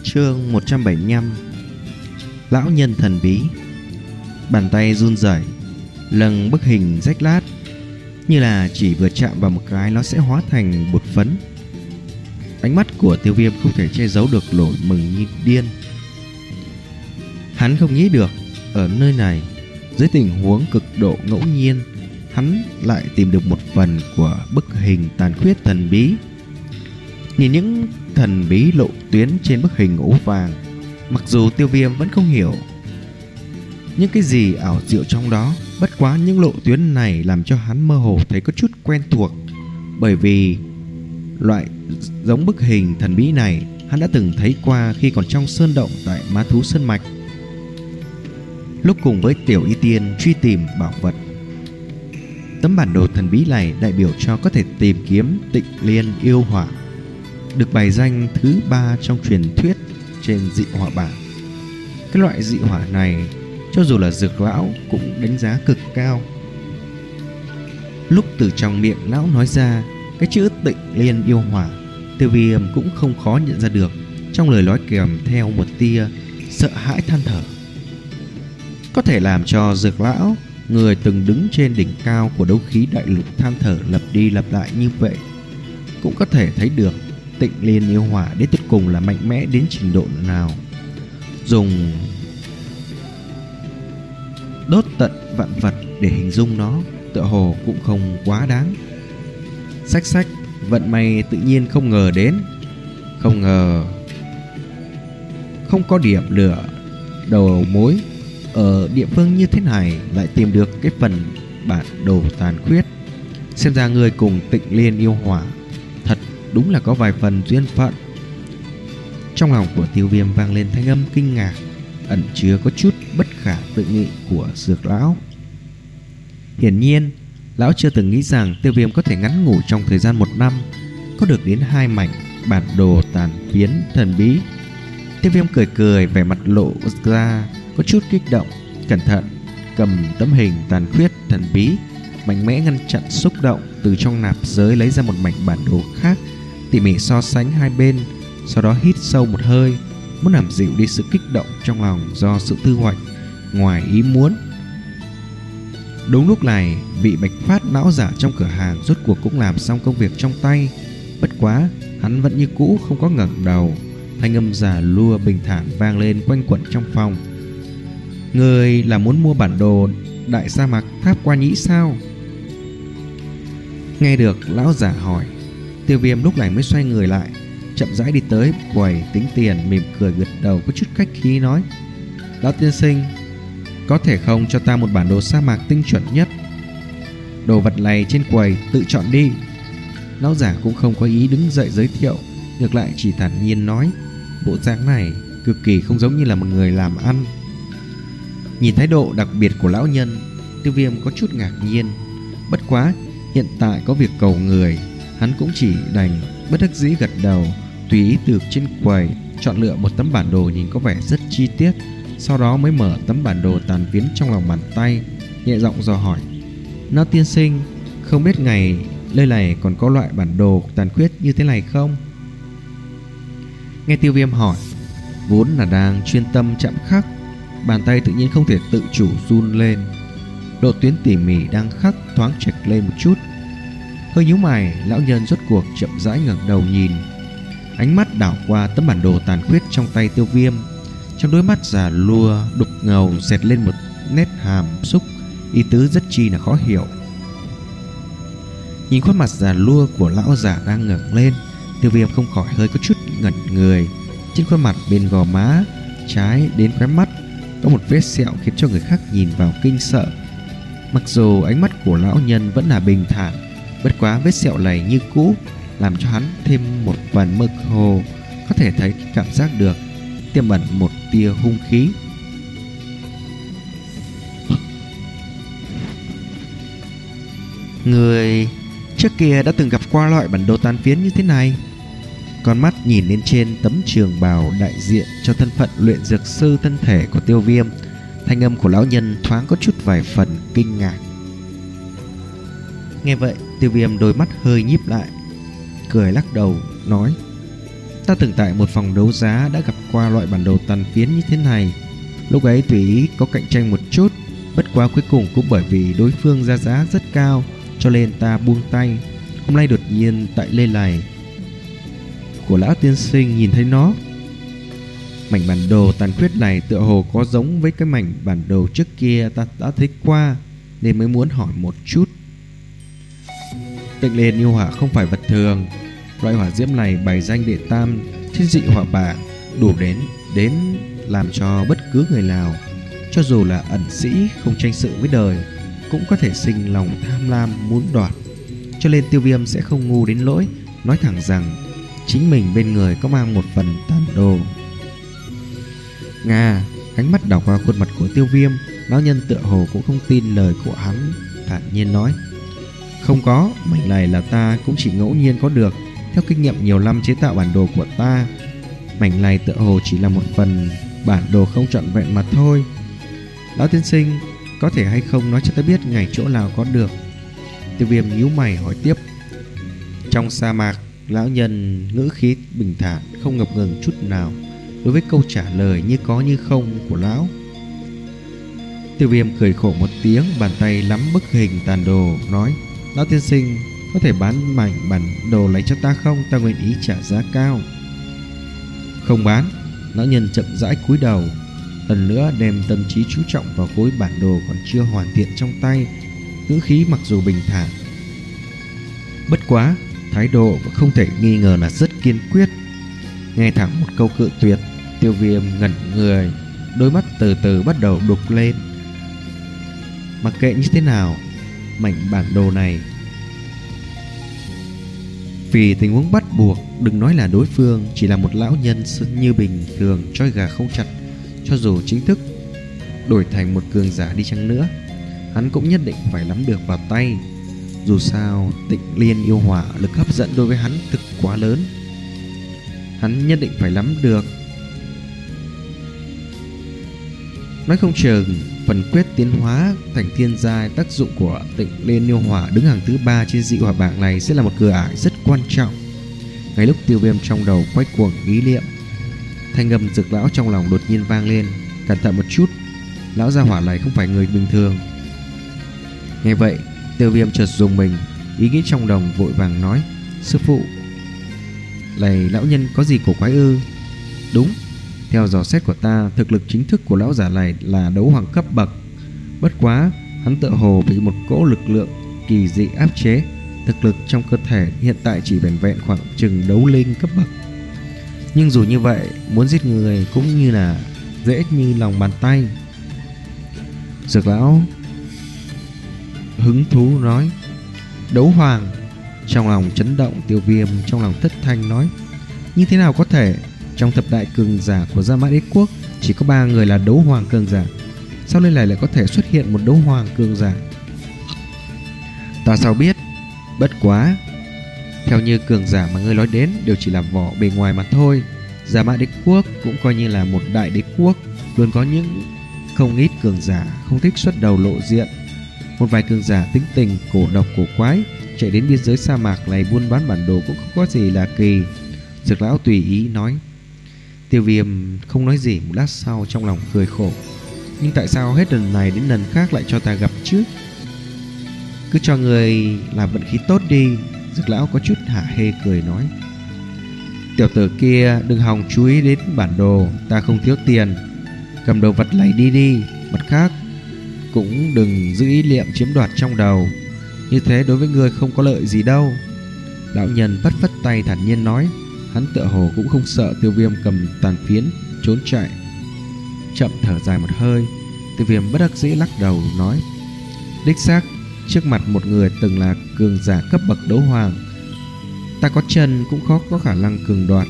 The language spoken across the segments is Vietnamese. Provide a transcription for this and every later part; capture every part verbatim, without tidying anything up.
Chương một trăm bảy mươi lăm. Lão nhân thần bí. Bàn tay run rẩy lâng bức hình rách lát, như là chỉ vừa chạm vào một cái nó sẽ hóa thành bột phấn. Ánh mắt của Tiêu Viêm không thể che giấu được nỗi mừng như điên. Hắn không nghĩ được ở nơi này, dưới tình huống cực độ ngẫu nhiên, hắn lại tìm được một phần của bức hình tàn khuyết thần bí. Nhìn những thần bí lộ tuyến trên bức hình ố vàng, mặc dù Tiêu Viêm vẫn không hiểu những cái gì ảo diệu trong đó, bất quá những lộ tuyến này làm cho hắn mơ hồ thấy có chút quen thuộc, bởi vì loại giống bức hình thần bí này hắn đã từng thấy qua khi còn trong sơn động tại Ma Thú Sơn Mạch, lúc cùng với Tiểu Y Tiên truy tìm bảo vật. Tấm bản đồ thần bí này đại biểu cho có thể tìm kiếm Tịnh Liên yêu hỏa, được bày danh thứ ba trong truyền thuyết trên dị hỏa bảng. Cái loại dị hỏa này cho dù là Dược lão cũng đánh giá cực cao. Lúc từ trong miệng lão nói ra cái chữ Tịnh Liên yêu hỏa, Tiêu Viêm cũng không khó nhận ra được trong lời nói kèm theo một tia sợ hãi than thở. Có thể làm cho Dược lão, người từng đứng trên đỉnh cao của đấu khí đại lục, than thở lặp đi lặp lại như vậy, cũng có thể thấy được Tịnh Liên yêu hỏa đến cuối cùng là mạnh mẽ đến trình độ nào. Dùng đốt tận vạn vật để hình dung nó tựa hồ cũng không quá đáng. Xách xách, vận may tự nhiên không ngờ đến. Không ngờ không có điểm lửa đầu mối ở địa phương như thế này lại tìm được cái phần bản đồ tàn khuyết. Xem ra người cùng Tịnh Liên yêu hỏa thật đúng là có vài phần duyên phận. Trong lòng của Tiêu Viêm vang lên thanh âm kinh ngạc, ẩn chứa có chút bất khả tự nghị của Dược lão. Hiển nhiên lão chưa từng nghĩ rằng Tiêu Viêm có thể ngắn ngủi trong thời gian một năm có được đến hai mảnh bản đồ tàn phiến thần bí. Tiêu Viêm cười cười, vẻ mặt lộ ra có chút kích động, cẩn thận cầm tấm hình tàn khuyết thần bí, mạnh mẽ ngăn chặn xúc động, từ trong nạp giới lấy ra một mảnh bản đồ khác, tỉ mỉ so sánh hai bên, sau đó hít sâu một hơi, muốn làm dịu đi sự kích động trong lòng do sự thu hoạch ngoài ý muốn. Đúng lúc này, vị bạch phát não giả trong cửa hàng rốt cuộc cũng làm xong công việc trong tay. Bất quá hắn vẫn như cũ không có ngẩng đầu. Thanh âm già lua bình thản vang lên quanh quẩn trong phòng. Người là muốn mua bản đồ đại sa mạc tháp qua nhĩ sao? Nghe được lão giả hỏi, Tiêu Viêm lúc này mới xoay người lại, chậm rãi đi tới quầy tính tiền, mỉm cười gật đầu có chút khách khí nói: Lão tiên sinh, có thể không cho ta một bản đồ sa mạc tinh chuẩn nhất? Đồ vật này trên quầy tự chọn đi. Lão giả cũng không có ý đứng dậy giới thiệu, ngược lại chỉ thản nhiên nói, bộ dáng này cực kỳ không giống như là một người làm ăn. Nhìn thái độ đặc biệt của lão nhân, Tiêu Viêm có chút ngạc nhiên. Bất quá hiện tại có việc cầu người, hắn cũng chỉ đành bất đắc dĩ gật đầu, tùy ý từ trên quầy chọn lựa một tấm bản đồ nhìn có vẻ rất chi tiết, sau đó mới mở tấm bản đồ tàn phiến trong lòng bàn tay, nhẹ giọng dò hỏi: Lão tiên sinh, không biết ngày nơi này còn có loại bản đồ tàn khuyết như thế này không? Nghe Tiêu Viêm hỏi, vốn là đang chuyên tâm chạm khắc, bàn tay tự nhiên không thể tự chủ run lên. Độ tuyến tỉ mỉ đang khắc thoáng chệch lên một chút. Hơi nhíu mày, lão nhân rốt cuộc chậm rãi ngẩng đầu nhìn, ánh mắt đảo qua tấm bản đồ tàn khuyết trong tay Tiêu Viêm. Trong đôi mắt già lua đục ngầu dẹt lên một nét hàm xúc, ý tứ rất chi là khó hiểu. Nhìn khuôn mặt già lua của lão giả đang ngẩng lên, Tiêu Viêm không khỏi hơi có chút ngẩn người. Trên khuôn mặt bên gò má trái đến khóe mắt có một vết sẹo khiến cho người khác nhìn vào kinh sợ. Mặc dù ánh mắt của lão nhân vẫn là bình thản, bất quá vết sẹo này như cũ làm cho hắn thêm một phần mơ hồ, có thể thấy cảm giác được tiềm ẩn một tia hung khí. Người trước kia đã từng gặp qua loại bản đồ tàn phiến như thế này? Con mắt nhìn lên trên tấm trường bào đại diện cho thân phận luyện dược sư thân thể của Tiêu Viêm, thanh âm của lão nhân thoáng có chút vài phần kinh ngạc. Nghe vậy, Tiêu Viêm đôi mắt hơi nhíp lại, cười lắc đầu nói: Ta từng tại một phòng đấu giá đã gặp qua loại bản đồ tàn phiến như thế này. Lúc ấy tùy ý có cạnh tranh một chút, bất quá cuối cùng cũng bởi vì đối phương ra giá rất cao cho nên ta buông tay. Hôm nay đột nhiên tại lê lài của lão tiên sinh nhìn thấy nó. Mảnh bản đồ tàn khuyết này tựa hồ có giống với cái mảnh bản đồ trước kia ta đã thấy qua, nên mới muốn hỏi một chút. Tịnh Liên yêu hỏa không phải vật thường. Loại hỏa diễm này bày danh đệ tam thiên dị hỏa bảng, đủ đến đến làm cho bất cứ người nào, cho dù là ẩn sĩ không tranh sự với đời, cũng có thể sinh lòng tham lam muốn đoạt. Cho nên Tiêu Viêm sẽ không ngu đến lỗi nói thẳng rằng chính mình bên người có mang một phần tàn đồ. Nga, ánh mắt đảo qua khuôn mặt của Tiêu Viêm, lão nhân tựa hồ cũng không tin lời của hắn, thản nhiên nói: không có, mảnh này là ta cũng chỉ ngẫu nhiên có được. Theo kinh nghiệm nhiều năm chế tạo bản đồ của ta, mảnh này tựa hồ chỉ là một phần bản đồ không trọn vẹn mà thôi. Lão tiên sinh, có thể hay không nói cho ta biết ngày chỗ nào có được? Tiêu Viêm nhíu mày hỏi tiếp. Trong sa mạc, lão nhân ngữ khí bình thản, không ngập ngừng chút nào đối với câu trả lời như có như không của lão. Tiêu Viêm cười khổ một tiếng, bàn tay nắm bức hình tàn đồ, nói: lão tiên sinh, có thể bán mảnh bản đồ lấy cho ta không? Ta nguyện ý trả giá cao. Không bán. Lão nhân chậm rãi cúi đầu, lần nữa đem tâm trí chú trọng vào khối bản đồ còn chưa hoàn thiện trong tay, ngữ khí mặc dù bình thản, bất quá thái độ không thể nghi ngờ là rất kiên quyết. Nghe thẳng một câu cự tuyệt, Tiêu Viêm ngẩn người, đôi mắt từ từ bắt đầu đục lên. Mặc kệ như thế nào, mảnh bản đồ này vì tình huống bắt buộc, đừng nói là đối phương chỉ là một lão nhân như bình thường trói gà không chặt, cho dù chính thức đổi thành một cường giả đi chăng nữa, hắn cũng nhất định phải nắm được vào tay. Dù sao Tịnh Liên yêu hỏa lực hấp dẫn đối với hắn thực quá lớn, hắn nhất định phải nắm được. Nói không chừng phần quyết tiến hóa thành thiên giai, tác dụng của Tịnh Liên yêu hỏa đứng hàng thứ ba trên dị hỏa bảng này sẽ là một cửa ải rất quan trọng. Ngay lúc Tiêu Viêm trong đầu quay cuồng ý niệm, thanh âm Dược lão trong lòng đột nhiên vang lên: cẩn thận một chút, lão gia hỏa này không phải người bình thường. Nghe vậy, Tiêu Viêm chợt dùng mình, ý nghĩ trong đồng vội vàng nói: sư phụ, này lão nhân có gì cổ quái ư? Đúng, theo dò xét của ta, thực lực chính thức của lão giả này là đấu hoàng cấp bậc. Bất quá, hắn tựa hồ bị một cỗ lực lượng kỳ dị áp chế, thực lực trong cơ thể hiện tại chỉ vẻn vẹn khoảng chừng đấu linh cấp bậc. Nhưng dù như vậy, muốn giết người cũng như là dễ như lòng bàn tay. Dược lão hứng thú nói: đấu hoàng. Trong lòng chấn động, Tiêu Viêm trong lòng thất thanh nói: như thế nào có thể? Trong thập đại cường giả của Gia Mã Đế Quốc chỉ có ba người là đấu hoàng cường giả, sao lên này lại có thể xuất hiện một đấu hoàng cường giả? Ta sao biết? Bất quá, theo như cường giả mà ngươi nói đến đều chỉ là vỏ bề ngoài mà thôi. Gia Mã Đế Quốc cũng coi như là một đại đế quốc, luôn có những không ít cường giả không thích xuất đầu lộ diện. Một vài cường giả tính tình cổ độc cổ quái chạy đến biên giới sa mạc này buôn bán bản đồ cũng không có gì là kỳ. Dược lão tùy ý nói. Tiêu Viêm không nói gì, một lát sau trong lòng cười khổ: nhưng tại sao hết lần này đến lần khác lại cho ta gặp chứ? Cứ cho người là vận khí tốt đi. Dược lão có chút hả hê cười nói: tiểu tử kia đừng hòng chú ý đến bản đồ, ta không thiếu tiền, cầm đồ vật này đi đi. Mặt khác cũng đừng giữ ý niệm chiếm đoạt trong đầu, như thế đối với người không có lợi gì đâu. Lão nhân vất vất tay thản nhiên nói. Hắn tựa hồ cũng không sợ Tiêu Viêm cầm tàn phiến trốn chạy. Chậm thở dài một hơi, Tiêu Viêm bất đắc dĩ lắc đầu nói: đích xác, trước mặt một người từng là cường giả cấp bậc đấu hoàng, ta có chân cũng khó có khả năng cường đoạt.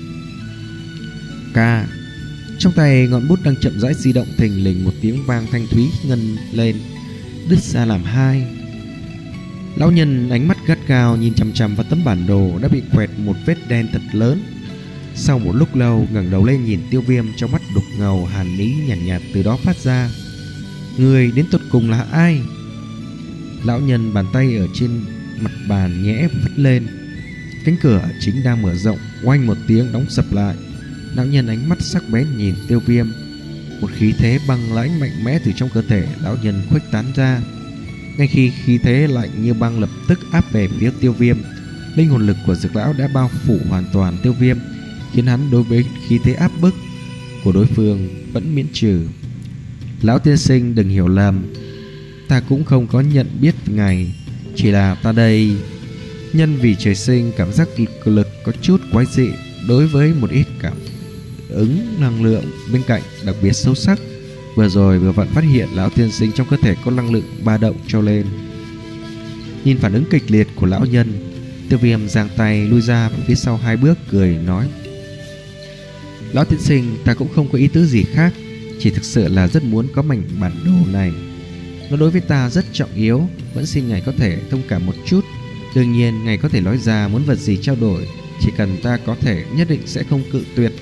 Ca. Trong tay ngọn bút đang chậm rãi di động, thình lình một tiếng vang thanh thúy ngân lên, đứt ra làm hai. Lão nhân ánh mắt gắt gao nhìn chằm chằm vào tấm bản đồ đã bị quẹt một vết đen thật lớn. Sau một lúc lâu ngẩng đầu lên nhìn Tiêu Viêm, trong mắt đục ngầu hàn ý nhàn nhạt, nhạt từ đó phát ra: người đến tột cùng là ai? Lão nhân bàn tay ở trên mặt bàn nhẽ vứt lên: Cánh cửa chính đang mở rộng, oanh một tiếng đóng sập lại. Lão nhân ánh mắt sắc bén nhìn Tiêu Viêm. Một khí thế băng lãnh mạnh mẽ từ trong cơ thể lão nhân khuếch tán ra. Ngay khi khí thế lạnh như băng lập tức áp về phía Tiêu Viêm, linh hồn lực của Dược lão đã bao phủ hoàn toàn Tiêu Viêm, khiến hắn đối với khí thế áp bức của đối phương vẫn miễn trừ. Lão tiên sinh đừng hiểu lầm, ta cũng không có nhận biết ngài, chỉ là ta đây nhân vì trời sinh cảm giác lực, lực có chút quái dị đối với một ít cảm ứng năng lượng bên cạnh đặc biệt sâu sắc. Vừa rồi vừa vặn phát hiện lão tiên sinh trong cơ thể có năng lượng ba động trao lên. Nhìn phản ứng kịch liệt của lão nhân, Tiêu Viêm giang tay lui ra phía sau hai bước, cười nói: Lão tiên sinh, ta cũng không có ý tứ gì khác, chỉ thực sự là rất muốn có mảnh bản đồ này. Nó đối với ta rất trọng yếu, vẫn xin ngài có thể thông cảm một chút. Đương nhiên ngài có thể nói ra muốn vật gì trao đổi, chỉ cần ta có thể nhất định sẽ không cự tuyệt.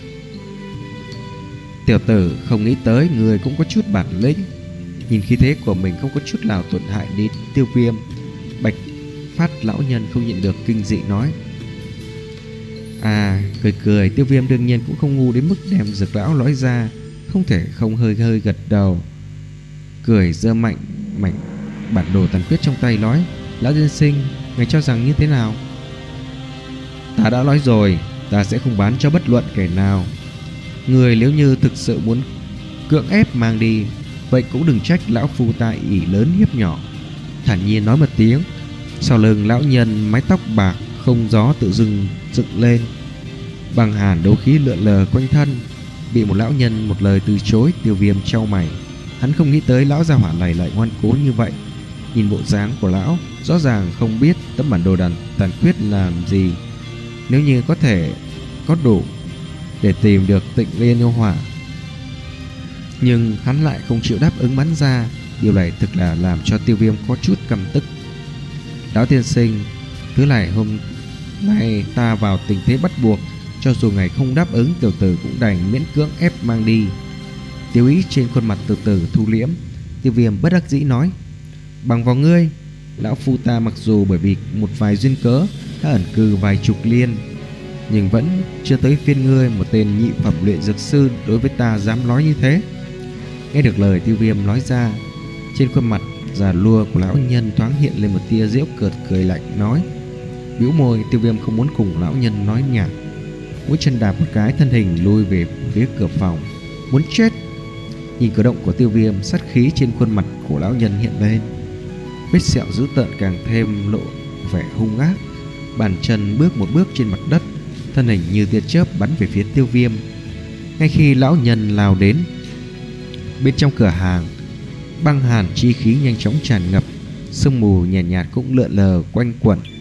Tiểu tử, không nghĩ tới người cũng có chút bản lĩnh. Nhìn khí thế của mình không có chút nào tổn hại đến Tiêu Viêm, Bạch Phát lão nhân không nhịn được kinh dị nói. À, cười cười, Tiêu Viêm đương nhiên cũng không ngu đến mức đem Dược lão nói ra, không thể không hơi hơi gật đầu. Cười giơ mạnh mảnh bản đồ tàn quyết trong tay nói: Lão tiên sinh, ngài cho rằng như thế nào? Ta đã nói rồi, ta sẽ không bán cho bất luận kẻ nào. Người nếu như thực sự muốn cưỡng ép mang đi, vậy cũng đừng trách lão phu ta ỷ lớn hiếp nhỏ. Thản nhiên nói một tiếng, sau lưng lão nhân mái tóc bạc không gió tự dưng dựng lên, băng hàn đấu khí lượn lờ quanh thân. Bị một lão nhân một lời từ chối, Tiêu Viêm chau mày. Hắn không nghĩ tới lão gia hỏa này lại ngoan cố như vậy. Nhìn bộ dáng của lão, rõ ràng không biết tấm bản đồ đàn tàn quyết làm gì. Nếu như có thể có đủ để tìm được Tịnh Liên Yêu Hỏa, nhưng hắn lại không chịu đáp ứng bắn ra. Điều này thực là làm cho Tiêu Viêm có chút căm tức. Lão tiên sinh, thứ này hôm nay ta vào tình thế bắt buộc, cho dù ngài không đáp ứng, tiểu tử cũng đành miễn cưỡng ép mang đi. Tiêu ý trên khuôn mặt từ từ thu liễm. Tiêu Viêm bất đắc dĩ nói: Bằng vào ngươi, lão phu ta mặc dù bởi vì một vài duyên cớ đã ẩn cư vài chục liên, nhưng vẫn chưa tới phiên ngươi, một tên nhị phẩm luyện dược sư, đối với ta dám nói như thế. Nghe được lời Tiêu Viêm nói ra, trên khuôn mặt già lua của lão nhân thoáng hiện lên một tia giễu cợt, cười lạnh nói. Bĩu môi, Tiêu Viêm không muốn cùng lão nhân nói nhảm, mũi chân đạp một cái, thân hình lui về phía cửa phòng. Muốn chết! Nhìn cử động của Tiêu Viêm, sát khí trên khuôn mặt của lão nhân hiện lên, vết sẹo dữ tợn càng thêm lộ vẻ hung ác. Bàn chân bước một bước trên mặt đất, thân hình như tia chớp bắn về phía Tiêu Viêm. Ngay khi lão nhân lao đến, bên trong cửa hàng, băng hàn chi khí nhanh chóng tràn ngập, sương mù nhàn nhạt, nhạt cũng lượn lờ quanh quẩn.